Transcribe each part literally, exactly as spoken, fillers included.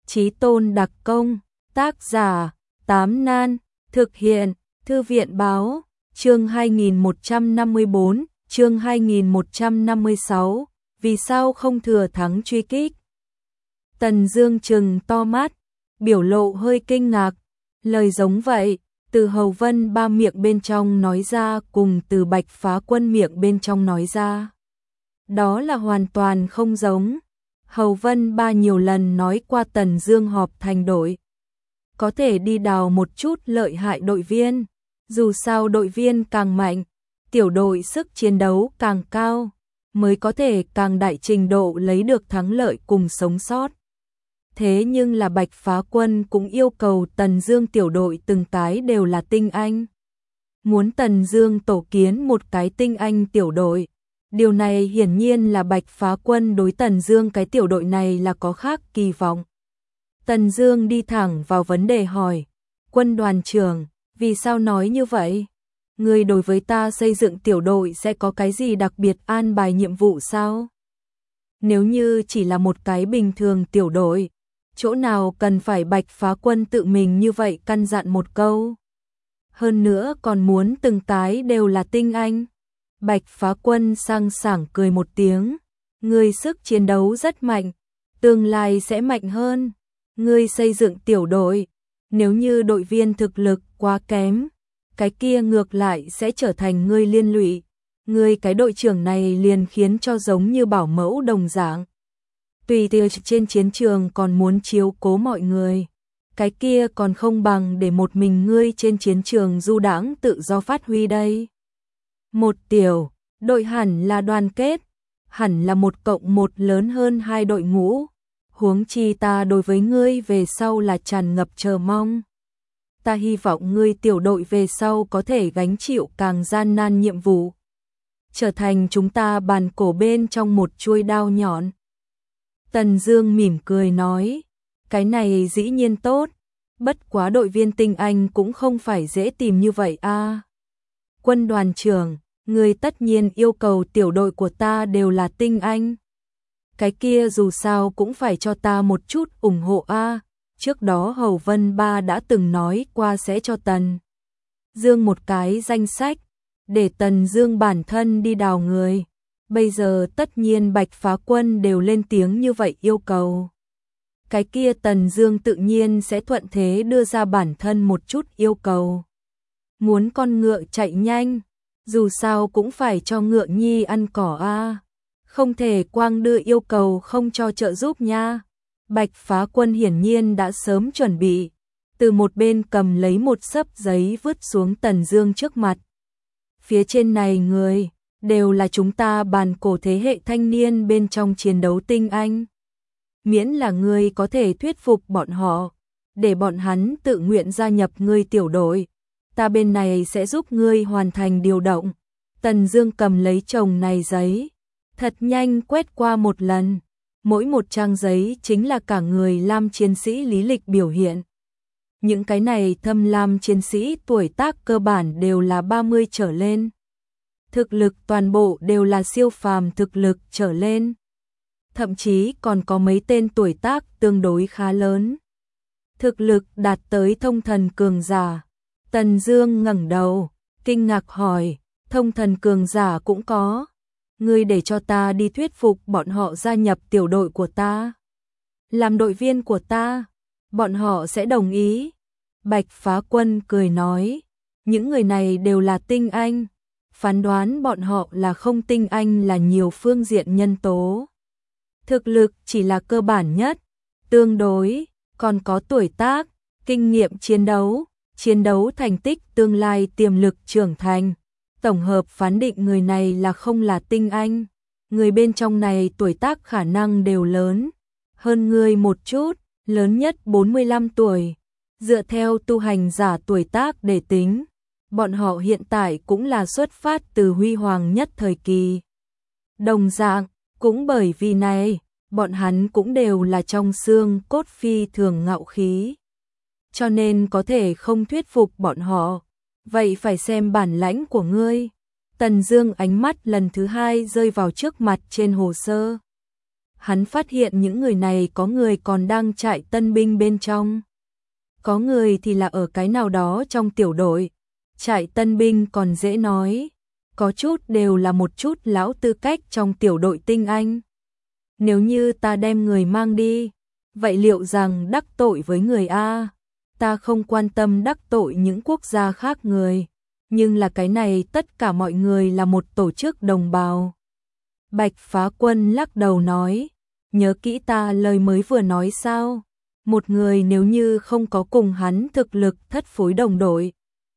Chí tôn đặc công, tác giả, Tám Nan, thực hiện, Thư viện báo, chương hai nghìn một trăm năm mươi bốn, chương hai nghìn một trăm năm mươi sáu, vì sao không thừa thắng truy kích? Tần Dương trừng to mắt, biểu lộ hơi kinh ngạc, lời giống vậy, từ Hầu Vân Ba miệng bên trong nói ra cùng từ Bạch Phá Quân miệng bên trong nói ra. Đó là hoàn toàn không giống. Hầu Vân Ba nhiều lần nói qua Tần Dương họp thành đội, có thể đi đào một chút lợi hại đội viên, dù sao đội viên càng mạnh, tiểu đội sức chiến đấu càng cao, mới có thể càng đại trình độ lấy được thắng lợi cùng sống sót. Thế nhưng là Bạch Phá Quân cũng yêu cầu Tần Dương tiểu đội từng cái đều là tinh anh. Muốn Tần Dương tổ kiến một cái tinh anh tiểu đội. Điều này hiển nhiên là Bạch Phá Quân đối Tần Dương cái tiểu đội này là có khác kỳ vọng. Tần Dương đi thẳng vào vấn đề hỏi, Quân đoàn trưởng, vì sao nói như vậy? Ngươi đối với ta xây dựng tiểu đội sẽ có cái gì đặc biệt an bài nhiệm vụ sao? Nếu như chỉ là một cái bình thường tiểu đội, chỗ nào cần phải Bạch Phá Quân tự mình như vậy căn dặn một câu? Hơn nữa còn muốn từng cái đều là tinh anh. Bạch Phá Quân sang sảng cười một tiếng, ngươi sức chiến đấu rất mạnh, tương lai sẽ mạnh hơn. Ngươi xây dựng tiểu đội, nếu như đội viên thực lực quá kém, cái kia ngược lại sẽ trở thành ngươi liên lụy. Ngươi cái đội trưởng này liền khiến cho giống như bảo mẫu đồng dạng. Tùy tiệc trên chiến trường còn muốn chiếu cố mọi người, cái kia còn không bằng để một mình ngươi trên chiến trường du đãng tự do phát huy đây. Một tiểu đội hẳn là đoàn kết, hẳn là một cộng một lớn hơn hai đội ngũ. Huống chi ta đối với ngươi về sau là tràn ngập chờ mong. Ta hy vọng ngươi tiểu đội về sau có thể gánh chịu càng gian nan nhiệm vụ, trở thành chúng ta bàn cổ bên trong một chuôi đao nhọn. Tần Dương mỉm cười nói, cái này dĩ nhiên tốt, bất quá đội viên tinh anh cũng không phải dễ tìm như vậy a. À. Quân đoàn trưởng, ngươi tất nhiên yêu cầu tiểu đội của ta đều là tinh anh. Cái kia dù sao cũng phải cho ta một chút ủng hộ a. À. Trước đó Hầu Vân Ba đã từng nói qua sẽ cho Tần Dương một cái danh sách, để Tần Dương bản thân đi đào người. Bây giờ tất nhiên Bạch Phá Quân đều lên tiếng như vậy yêu cầu. Cái kia Tần Dương tự nhiên sẽ thuận thế đưa ra bản thân một chút yêu cầu. Muốn con ngựa chạy nhanh, dù sao cũng phải cho ngựa nhi ăn cỏ a, à. Không thể quang đưa yêu cầu không cho trợ giúp nha. Bạch Phá Quân hiển nhiên đã sớm chuẩn bị, từ một bên cầm lấy một xấp giấy vứt xuống Tần Dương trước mặt. Phía trên này người đều là chúng ta bàn cổ thế hệ thanh niên bên trong chiến đấu tinh anh. Miễn là ngươi có thể thuyết phục bọn họ, để bọn hắn tự nguyện gia nhập ngươi tiểu đội, ta bên này sẽ giúp ngươi hoàn thành điều động. Tần Dương cầm lấy chồng này giấy, thật nhanh quét qua một lần. Mỗi một trang giấy chính là cả người lam chiến sĩ lý lịch biểu hiện. Những cái này thâm lam chiến sĩ tuổi tác cơ bản đều là ba mươi trở lên. Thực lực toàn bộ đều là siêu phàm thực lực trở lên. Thậm chí còn có mấy tên tuổi tác tương đối khá lớn. Thực lực đạt tới thông thần cường giả. Tần Dương ngẩng đầu, kinh ngạc hỏi, thông thần cường giả cũng có? Ngươi để cho ta đi thuyết phục bọn họ gia nhập tiểu đội của ta, làm đội viên của ta, bọn họ sẽ đồng ý. Bạch Phá Quân cười nói, những người này đều là tinh anh, phán đoán bọn họ là không tinh anh là nhiều phương diện nhân tố. Thực lực chỉ là cơ bản nhất, tương đối, còn có tuổi tác, kinh nghiệm chiến đấu, chiến đấu thành tích tương lai tiềm lực trưởng thành. Tổng hợp phán định người này là không là tinh anh. Người bên trong này tuổi tác khả năng đều lớn hơn người một chút, lớn nhất bốn mươi lăm tuổi. Dựa theo tu hành giả tuổi tác để tính, bọn họ hiện tại cũng là xuất phát từ huy hoàng nhất thời kỳ. Đồng dạng, cũng bởi vì này, bọn hắn cũng đều là trong xương cốt phi thường ngạo khí. Cho nên có thể không thuyết phục bọn họ. Vậy phải xem bản lãnh của ngươi. Tần Dương ánh mắt lần thứ hai rơi vào trước mặt trên hồ sơ. hắn phát hiện những người này có người còn đang chạy tân binh bên trong. Có người thì là ở cái nào đó trong tiểu đội, chạy tân binh còn dễ nói, có chút đều là một chút lão tư cách trong tiểu đội tinh anh. Nếu như ta đem người mang đi, vậy liệu rằng đắc tội với người A? Ta không quan tâm đắc tội những quốc gia khác người, nhưng là cái này tất cả mọi người là một tổ chức đồng bào. Bạch Phá Quân lắc đầu nói, nhớ kỹ ta lời mới vừa nói sao? Một người nếu như không có cùng hắn thực lực thất phối đồng đội,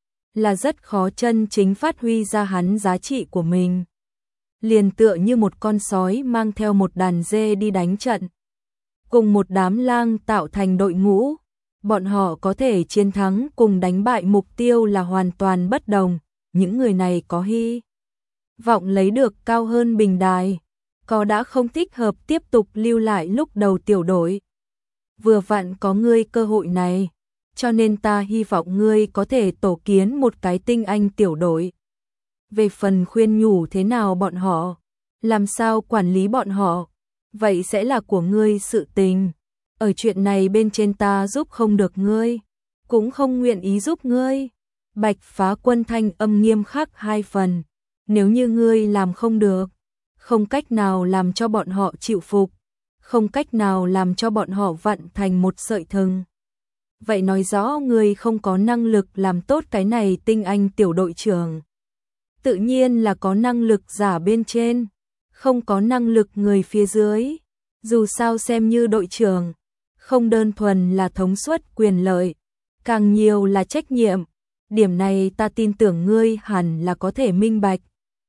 là rất khó chân chính phát huy ra hắn giá trị của mình. Liền tựa như một con sói mang theo một đàn dê đi đánh trận, cùng một đám lang tạo thành đội ngũ, bọn họ có thể chiến thắng cùng đánh bại mục tiêu là hoàn toàn bất đồng. Những người này có hy vọng lấy được cao hơn bình đài, có đã không thích hợp tiếp tục lưu lại lúc đầu tiểu đội. Vừa vặn có ngươi cơ hội này, cho nên ta hy vọng ngươi có thể tổ kiến một cái tinh anh tiểu đội. Về phần khuyên nhủ thế nào bọn họ, làm sao quản lý bọn họ, vậy sẽ là của ngươi sự tình. Ở chuyện này bên trên ta giúp không được ngươi, cũng không nguyện ý giúp ngươi. Bạch Phá Quân thanh âm nghiêm khắc hai phần, nếu như ngươi làm không được, không cách nào làm cho bọn họ chịu phục, không cách nào làm cho bọn họ vặn thành một sợi thừng, vậy nói rõ ngươi không có năng lực làm tốt cái này tinh anh tiểu đội trưởng. Tự nhiên là có năng lực giả bên trên, không có năng lực người phía dưới. Dù sao xem như đội trưởng, không đơn thuần là thống suất quyền lợi, càng nhiều là trách nhiệm. Điểm này ta tin tưởng ngươi hẳn là có thể minh bạch.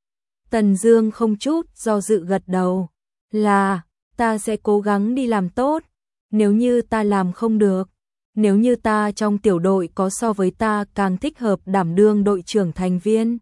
Tần Dương không chút do dự gật đầu, là, ta sẽ cố gắng đi làm tốt. Nếu như ta làm không được, nếu như ta trong tiểu đội có so với ta càng thích hợp đảm đương đội trưởng thành viên,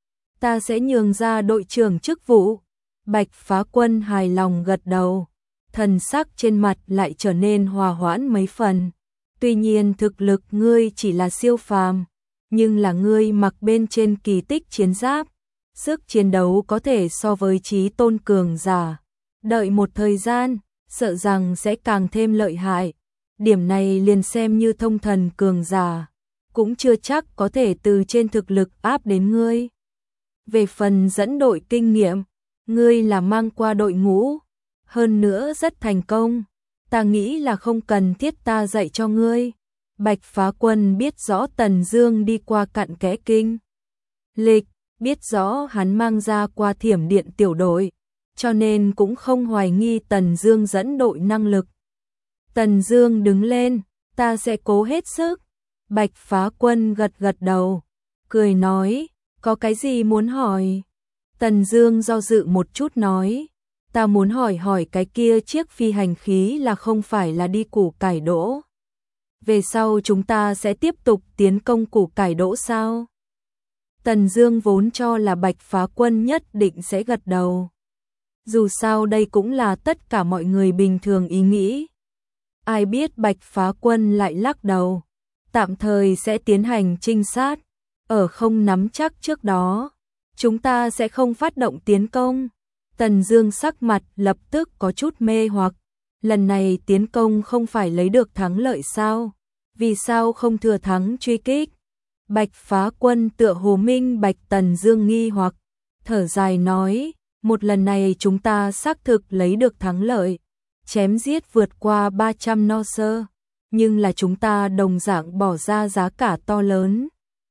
ta sẽ nhường ra đội trưởng chức vụ. Bạch Phá Quân hài lòng gật đầu, thần sắc trên mặt lại trở nên hòa hoãn mấy phần. Tuy nhiên thực lực ngươi chỉ là siêu phàm, nhưng là ngươi mặc bên trên kỳ tích chiến giáp, sức chiến đấu có thể so với chí tôn cường giả. Đợi một thời gian, sợ rằng sẽ càng thêm lợi hại. Điểm này liền xem như thông thần cường giả, cũng chưa chắc có thể từ trên thực lực áp đến ngươi. Về phần dẫn đội kinh nghiệm, ngươi là mang qua đội ngũ, hơn nữa rất thành công, ta nghĩ là không cần thiết ta dạy cho ngươi. Bạch Phá Quân biết rõ Tần Dương đi qua cặn kẽ kinh lịch, biết rõ hắn mang ra qua Thiểm Điện tiểu đội, cho nên cũng không hoài nghi Tần Dương dẫn đội năng lực. Tần Dương đứng lên, ta sẽ cố hết sức. Bạch Phá Quân gật gật đầu, cười nói, có cái gì muốn hỏi? Tần Dương do dự một chút nói, ta muốn hỏi hỏi cái kia chiếc phi hành khí là không phải là đi củ cải đỗ. Về sau chúng ta sẽ tiếp tục tiến công củ cải đỗ sao? Tần Dương vốn cho là Bạch Phá Quân nhất định sẽ gật đầu. Dù sao đây cũng là tất cả mọi người bình thường ý nghĩ. Ai biết Bạch Phá Quân lại lắc đầu, tạm thời sẽ tiến hành trinh sát, ở không nắm chắc trước đó, chúng ta sẽ không phát động tiến công. Tần Dương sắc mặt lập tức có chút mê hoặc, lần này tiến công không phải lấy được thắng lợi sao? Vì sao không thừa thắng truy kích? Bạch Phá Quân tựa hồ minh bạch Tần Dương nghi hoặc, thở dài nói, một lần này chúng ta xác thực lấy được thắng lợi, chém giết vượt qua ba trăm no sơ, nhưng là chúng ta đồng dạng bỏ ra giá cả to lớn.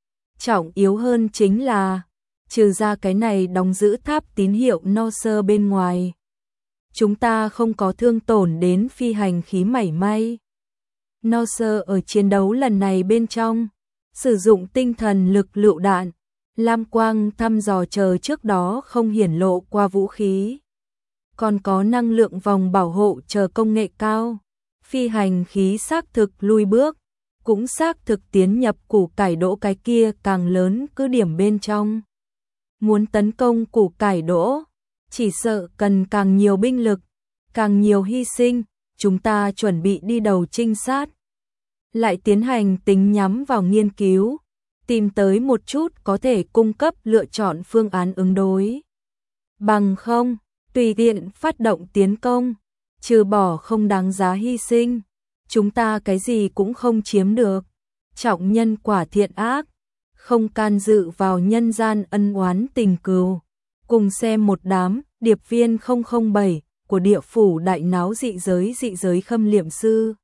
Trọng yếu hơn chính là, trừ ra cái này đóng giữ tháp tín hiệu no sơ bên ngoài, chúng ta không có thương tổn đến phi hành khí mảy may. No sơ ở chiến đấu lần này bên trong, sử dụng tinh thần lực lựu đạn, lam quang thăm dò chờ trước đó không hiển lộ qua vũ khí. Còn có năng lượng vòng bảo hộ chờ công nghệ cao, phi hành khí xác thực lui bước, cũng xác thực tiến nhập củ cải đỗ cái kia càng lớn cứ điểm bên trong. Muốn tấn công củ cải đỗ, chỉ sợ cần càng nhiều binh lực, càng nhiều hy sinh, chúng ta chuẩn bị đi đầu trinh sát. Lại tiến hành tính nhắm vào nghiên cứu, tìm tới một chút có thể cung cấp lựa chọn phương án ứng đối. Bằng không, tùy tiện phát động tiến công, trừ bỏ không đáng giá hy sinh, chúng ta cái gì cũng không chiếm được. Trọng nhân quả thiện ác, không can dự vào nhân gian ân oán tình cừu. Cùng xem một đám điệp viên không không bảy của địa phủ đại náo dị giới dị giới Khâm Liệm Sư.